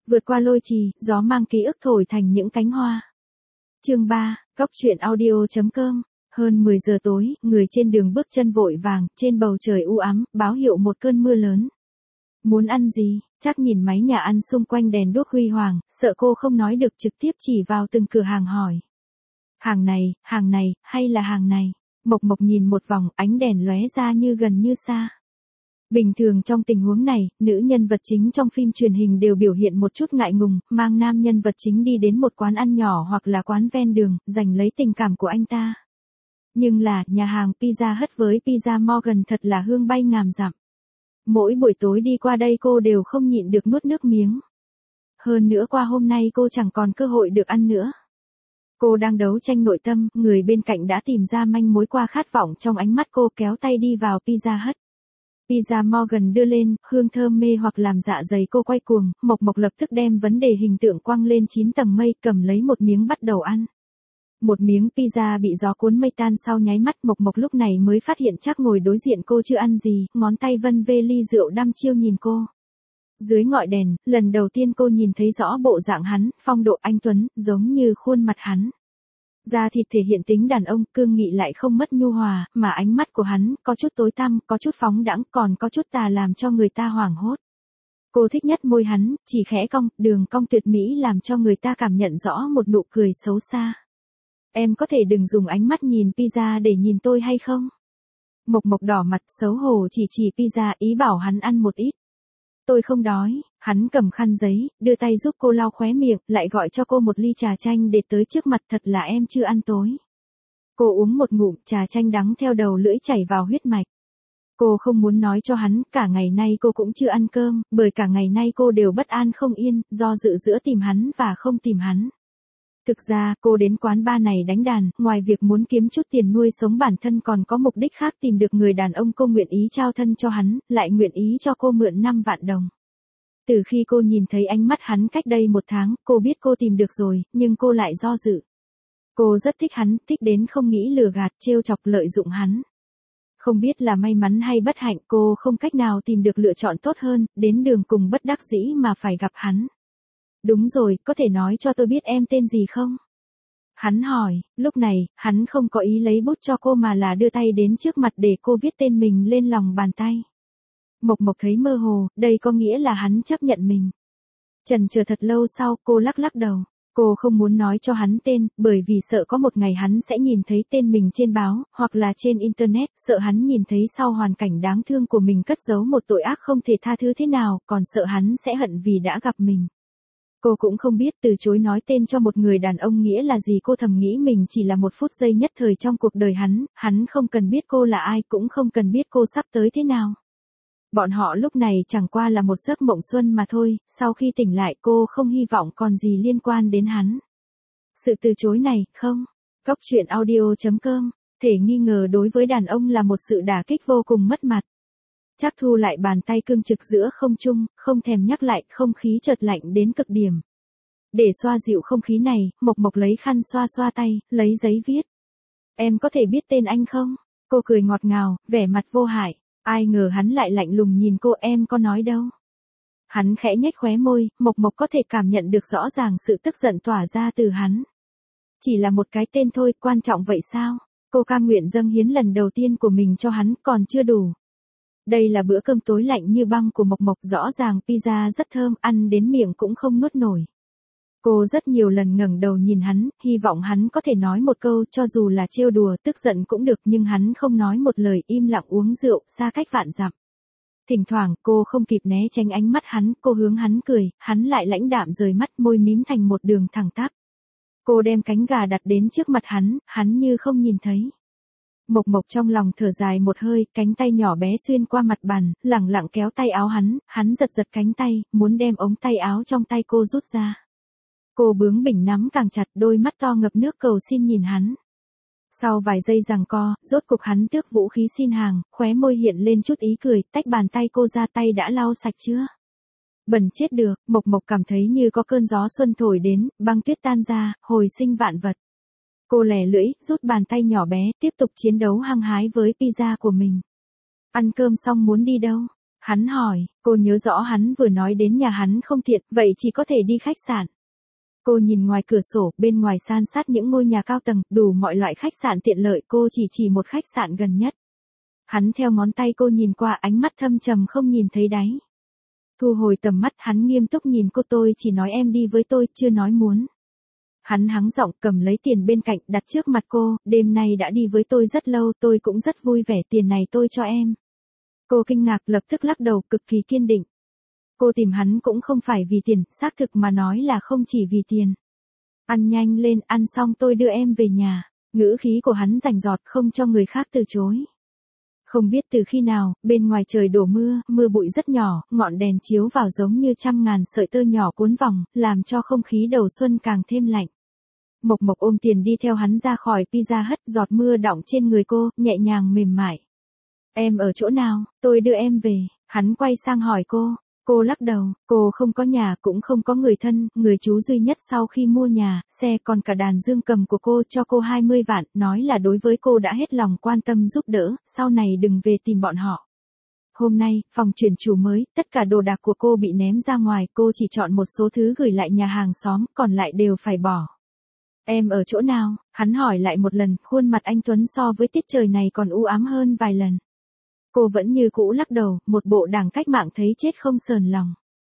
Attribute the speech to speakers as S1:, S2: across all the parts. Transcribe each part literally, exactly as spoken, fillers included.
S1: Vượt qua lôi trì, gió mang ký ức thổi thành những cánh hoa. Chương ba, Góc truyện audio.com. Hơn mười giờ tối, người trên đường bước chân vội vàng, trên bầu trời u ám, báo hiệu một cơn mưa lớn. Muốn ăn gì? Chắc nhìn máy nhà ăn xung quanh đèn đuốc huy hoàng, sợ cô không nói được trực tiếp chỉ vào từng cửa hàng hỏi. Hàng này, hàng này, hay là hàng này? Mộc Mộc nhìn một vòng, ánh đèn lóe ra như gần như xa. Bình thường trong tình huống này, nữ nhân vật chính trong phim truyền hình đều biểu hiện một chút ngại ngùng, mang nam nhân vật chính đi đến một quán ăn nhỏ hoặc là quán ven đường, giành lấy tình cảm của anh ta. Nhưng là, nhà hàng Pizza Hut với Pizza Morgan thật là hương bay ngàn dặm. Mỗi buổi tối đi qua đây cô đều không nhịn được nuốt nước miếng. Hơn nữa qua hôm nay cô chẳng còn cơ hội được ăn nữa. Cô đang đấu tranh nội tâm, người bên cạnh đã tìm ra manh mối qua khát vọng trong ánh mắt cô, kéo tay đi vào Pizza Hut. Pizza Morgan đưa lên, hương thơm mê hoặc làm dạ dày cô quay cuồng, Mộc Mộc lập tức đem vấn đề hình tượng quăng lên chín tầng mây, cầm lấy một miếng bắt đầu ăn. Một miếng pizza bị gió cuốn mây tan sau nháy mắt, Mộc Mộc lúc này mới phát hiện chắc ngồi đối diện cô chưa ăn gì, ngón tay vân vê ly rượu đăm chiêu nhìn cô. Dưới ngọn đèn, lần đầu tiên cô nhìn thấy rõ bộ dạng hắn, phong độ anh tuấn, giống như khuôn mặt hắn. Da thịt thể hiện tính đàn ông, cương nghị lại không mất nhu hòa, mà ánh mắt của hắn, có chút tối tăm, có chút phóng đãng, còn có chút tà làm cho người ta hoảng hốt. Cô thích nhất môi hắn, chỉ khẽ cong, đường cong tuyệt mỹ làm cho người ta cảm nhận rõ một nụ cười xấu xa. Em có thể đừng dùng ánh mắt nhìn pizza để nhìn tôi hay không? Mộc Mộc đỏ mặt xấu hổ chỉ chỉ pizza, ý bảo hắn ăn một ít. Tôi không đói. Hắn cầm khăn giấy, đưa tay giúp cô lau khóe miệng, lại gọi cho cô một ly trà chanh để tới trước mặt, thật là em chưa ăn tối. Cô uống một ngụm, trà chanh đắng theo đầu lưỡi chảy vào huyết mạch. Cô không muốn nói cho hắn, cả ngày nay cô cũng chưa ăn cơm, bởi cả ngày nay cô đều bất an không yên, do dự giữa tìm hắn và không tìm hắn. Thực ra, cô đến quán bar này đánh đàn, ngoài việc muốn kiếm chút tiền nuôi sống bản thân còn có mục đích khác, tìm được người đàn ông cô nguyện ý trao thân cho hắn, lại nguyện ý cho cô mượn năm vạn đồng. Từ khi cô nhìn thấy ánh mắt hắn cách đây một tháng, cô biết cô tìm được rồi, nhưng cô lại do dự. Cô rất thích hắn, thích đến không nghĩ lừa gạt, trêu chọc lợi dụng hắn. Không biết là may mắn hay bất hạnh, cô không cách nào tìm được lựa chọn tốt hơn, đến đường cùng bất đắc dĩ mà phải gặp hắn. Đúng rồi, có thể nói cho tôi biết em tên gì không? Hắn hỏi, lúc này, hắn không có ý lấy bút cho cô mà là đưa tay đến trước mặt để cô viết tên mình lên lòng bàn tay. Mộc Mộc thấy mơ hồ, đây có nghĩa là hắn chấp nhận mình. Chần chờ thật lâu sau, cô lắc lắc đầu. Cô không muốn nói cho hắn tên, bởi vì sợ có một ngày hắn sẽ nhìn thấy tên mình trên báo, hoặc là trên internet, sợ hắn nhìn thấy sau hoàn cảnh đáng thương của mình cất giấu một tội ác không thể tha thứ thế nào, còn sợ hắn sẽ hận vì đã gặp mình. Cô cũng không biết từ chối nói tên cho một người đàn ông nghĩa là gì, cô thầm nghĩ mình chỉ là một phút giây nhất thời trong cuộc đời hắn, hắn không cần biết cô là ai, cũng không cần biết cô sắp tới thế nào. Bọn họ lúc này chẳng qua là một giấc mộng xuân mà thôi, sau khi tỉnh lại cô không hy vọng còn gì liên quan đến hắn. Sự từ chối này, không. Góc truyện audio.com, thể nghi ngờ đối với đàn ông là một sự đả kích vô cùng mất mặt. Chắc thu lại bàn tay cương trực giữa không trung, không thèm nhắc lại, không khí chợt lạnh đến cực điểm. Để xoa dịu không khí này, Mộc Mộc lấy khăn xoa xoa tay, lấy giấy viết. Em có thể biết tên anh không? Cô cười ngọt ngào, vẻ mặt vô hại. Ai ngờ hắn lại lạnh lùng nhìn cô, em có nói đâu. Hắn khẽ nhếch khóe môi, Mộc Mộc có thể cảm nhận được rõ ràng sự tức giận tỏa ra từ hắn. Chỉ là một cái tên thôi, quan trọng vậy sao? Cô cam nguyện dâng hiến lần đầu tiên của mình cho hắn, còn chưa đủ. Đây là bữa cơm tối lạnh như băng của Mộc Mộc, rõ ràng pizza rất thơm, ăn đến miệng cũng không nuốt nổi. Cô rất nhiều lần ngẩng đầu nhìn hắn, hy vọng hắn có thể nói một câu, cho dù là trêu đùa, tức giận cũng được, nhưng hắn không nói một lời, im lặng uống rượu, xa cách vạn dặm. Thỉnh thoảng, cô không kịp né tránh ánh mắt hắn, cô hướng hắn cười, hắn lại lãnh đạm rời mắt, môi mím thành một đường thẳng tắp. Cô đem cánh gà đặt đến trước mặt hắn, hắn như không nhìn thấy. Mộc Mộc trong lòng thở dài một hơi, cánh tay nhỏ bé xuyên qua mặt bàn, lẳng lặng kéo tay áo hắn, hắn giật giật cánh tay, muốn đem ống tay áo trong tay cô rút ra. Cô bướng bỉnh nắm càng chặt, đôi mắt to ngập nước cầu xin nhìn hắn. Sau vài giây giằng co, rốt cục hắn tước vũ khí xin hàng, khóe môi hiện lên chút ý cười, tách bàn tay cô ra, tay đã lau sạch chưa? Bẩn chết được, Mộc Mộc cảm thấy như có cơn gió xuân thổi đến, băng tuyết tan ra, hồi sinh vạn vật. Cô lẻ lưỡi, rút bàn tay nhỏ bé, tiếp tục chiến đấu hăng hái với pizza của mình. Ăn cơm xong muốn đi đâu? Hắn hỏi, cô nhớ rõ hắn vừa nói đến nhà hắn không tiện, vậy chỉ có thể đi khách sạn. Cô nhìn ngoài cửa sổ, bên ngoài san sát những ngôi nhà cao tầng, đủ mọi loại khách sạn tiện lợi, cô chỉ chỉ một khách sạn gần nhất. Hắn theo ngón tay cô nhìn qua, ánh mắt thâm trầm không nhìn thấy đáy. Thu hồi tầm mắt, hắn nghiêm túc nhìn cô, tôi chỉ nói em đi với tôi, chưa nói muốn. Hắn hắng giọng, cầm lấy tiền bên cạnh, đặt trước mặt cô, đêm nay đã đi với tôi rất lâu, tôi cũng rất vui vẻ, tiền này tôi cho em. Cô kinh ngạc, lập tức lắc đầu, cực kỳ kiên định. Cô tìm hắn cũng không phải vì tiền, xác thực mà nói là không chỉ vì tiền. Ăn nhanh lên, ăn xong tôi đưa em về nhà. Ngữ khí của hắn rành rọt, không cho người khác từ chối. Không biết từ khi nào, bên ngoài trời đổ mưa, mưa bụi rất nhỏ, ngọn đèn chiếu vào giống như trăm ngàn sợi tơ nhỏ cuốn vòng, làm cho không khí đầu xuân càng thêm lạnh. Mộc Mộc ôm tiền đi theo hắn ra khỏi Pizza Hut, giọt mưa đọng trên người cô, nhẹ nhàng mềm mại. Em ở chỗ nào, tôi đưa em về. Hắn quay sang hỏi cô. Cô lắc đầu, cô không có nhà, cũng không có người thân, người chú duy nhất sau khi mua nhà, xe còn cả đàn dương cầm của cô cho cô hai mươi vạn, nói là đối với cô đã hết lòng quan tâm giúp đỡ, sau này đừng về tìm bọn họ. Hôm nay, phòng chuyển chủ mới, tất cả đồ đạc của cô bị ném ra ngoài, cô chỉ chọn một số thứ gửi lại nhà hàng xóm, còn lại đều phải bỏ. Em ở chỗ nào? Hắn hỏi lại một lần, khuôn mặt anh Tuấn so với tiết trời này còn u ám hơn vài lần. Cô vẫn như cũ lắc đầu, một bộ đảng cách mạng thấy chết không sờn lòng.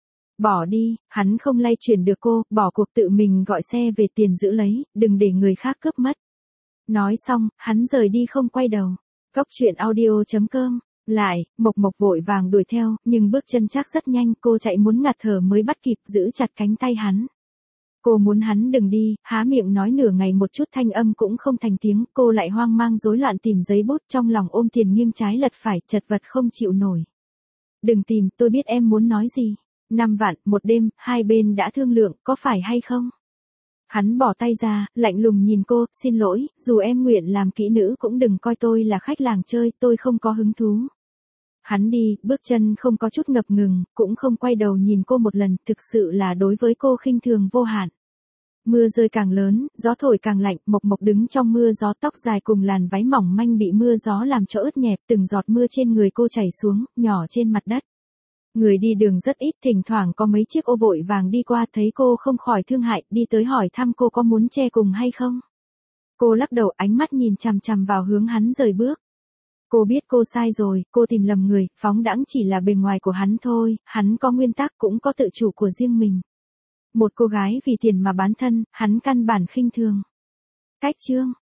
S1: Bỏ đi, hắn không lay chuyển được cô, bỏ cuộc tự mình gọi xe về, tiền giữ lấy, đừng để người khác cướp mất. Nói xong, hắn rời đi không quay đầu. Góc truyện audio chấm com. Lại, Mộc Mộc vội vàng đuổi theo, nhưng bước chân chắc rất nhanh, cô chạy muốn ngạt thở mới bắt kịp, giữ chặt cánh tay hắn. Cô muốn hắn đừng đi, há miệng nói nửa ngày một chút thanh âm cũng không thành tiếng, cô lại hoang mang rối loạn tìm giấy bút, trong lòng ôm tiền nghiêng trái lật phải, chật vật không chịu nổi. Đừng tìm, tôi biết em muốn nói gì. Năm vạn, một đêm, hai bên đã thương lượng, có phải hay không? Hắn bỏ tay ra, lạnh lùng nhìn cô, xin lỗi, dù em nguyện làm kỹ nữ cũng đừng coi tôi là khách làng chơi, tôi không có hứng thú. Hắn đi, bước chân không có chút ngập ngừng, cũng không quay đầu nhìn cô một lần, thực sự là đối với cô khinh thường vô hạn. Mưa rơi càng lớn, gió thổi càng lạnh, Mộc Mộc đứng trong mưa gió, tóc dài cùng làn váy mỏng manh bị mưa gió làm cho ướt nhẹp, từng giọt mưa trên người cô chảy xuống, nhỏ trên mặt đất. Người đi đường rất ít, thỉnh thoảng có mấy chiếc ô vội vàng đi qua, thấy cô không khỏi thương hại, đi tới hỏi thăm cô có muốn che cùng hay không. Cô lắc đầu, ánh mắt nhìn chằm chằm vào hướng hắn rời bước. Cô biết cô sai rồi, cô tìm lầm người, phóng đãng chỉ là bề ngoài của hắn thôi, hắn có nguyên tắc cũng có tự chủ của riêng mình. Một cô gái vì tiền mà bán thân, hắn căn bản khinh thường. Cách chương